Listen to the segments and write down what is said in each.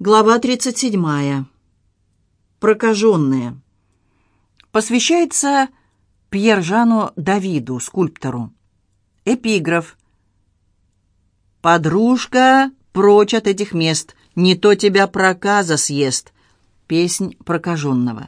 Глава 37. Прокаженные. Посвящается Пьер-Жану Давиду, скульптору. Эпиграф. «Подружка, прочь от этих мест, не то тебя проказа съест». Песнь прокаженного.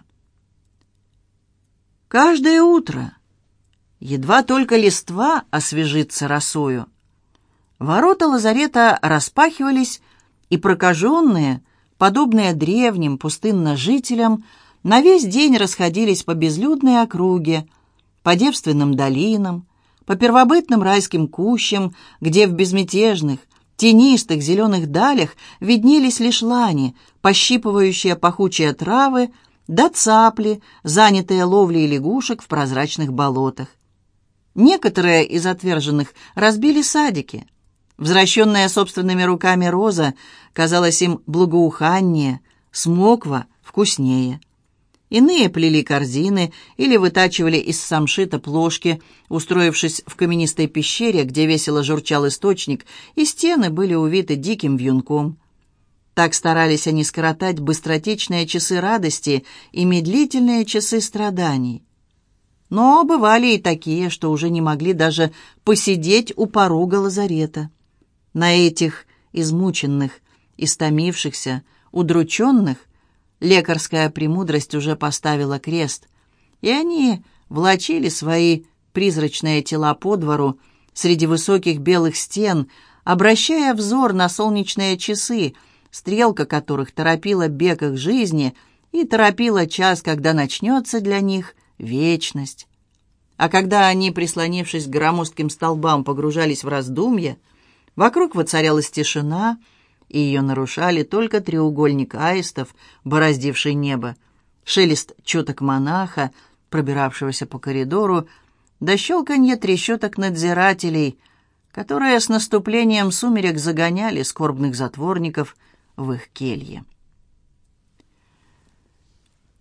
Каждое утро, едва только листва освежится росою, ворота лазарета распахивались, и прокаженные, подобные древним пустынножителям, на весь день расходились по безлюдной округе, по девственным долинам, по первобытным райским кущам, где в безмятежных, тенистых зеленых далях виднелись лишь лани, пощипывающие пахучие травы, да цапли, занятые ловлей лягушек в прозрачных болотах. Некоторые из отверженных разбили садики. Взращенная собственными руками роза казалась им благоуханнее, смоква вкуснее. Иные плели корзины или вытачивали из самшита плошки, устроившись в каменистой пещере, где весело журчал источник, и стены были увиты диким вьюнком. Так старались они скоротать быстротечные часы радости и медлительные часы страданий. Но бывали и такие, что уже не могли даже посидеть у порога лазарета. На этих измученных, истомившихся, удрученных лекарская премудрость уже поставила крест, и они влачили свои призрачные тела по двору среди высоких белых стен, обращая взор на солнечные часы, стрелка которых торопила бег их жизни и торопила час, когда начнется для них вечность. А когда они, прислонившись к громоздким столбам, погружались в раздумья, вокруг воцарялась тишина, и ее нарушали только треугольник аистов, бороздивший небо, шелест чёток монаха, пробиравшегося по коридору, да щелканье трещоток надзирателей, которые с наступлением сумерек загоняли скорбных затворников в их келье.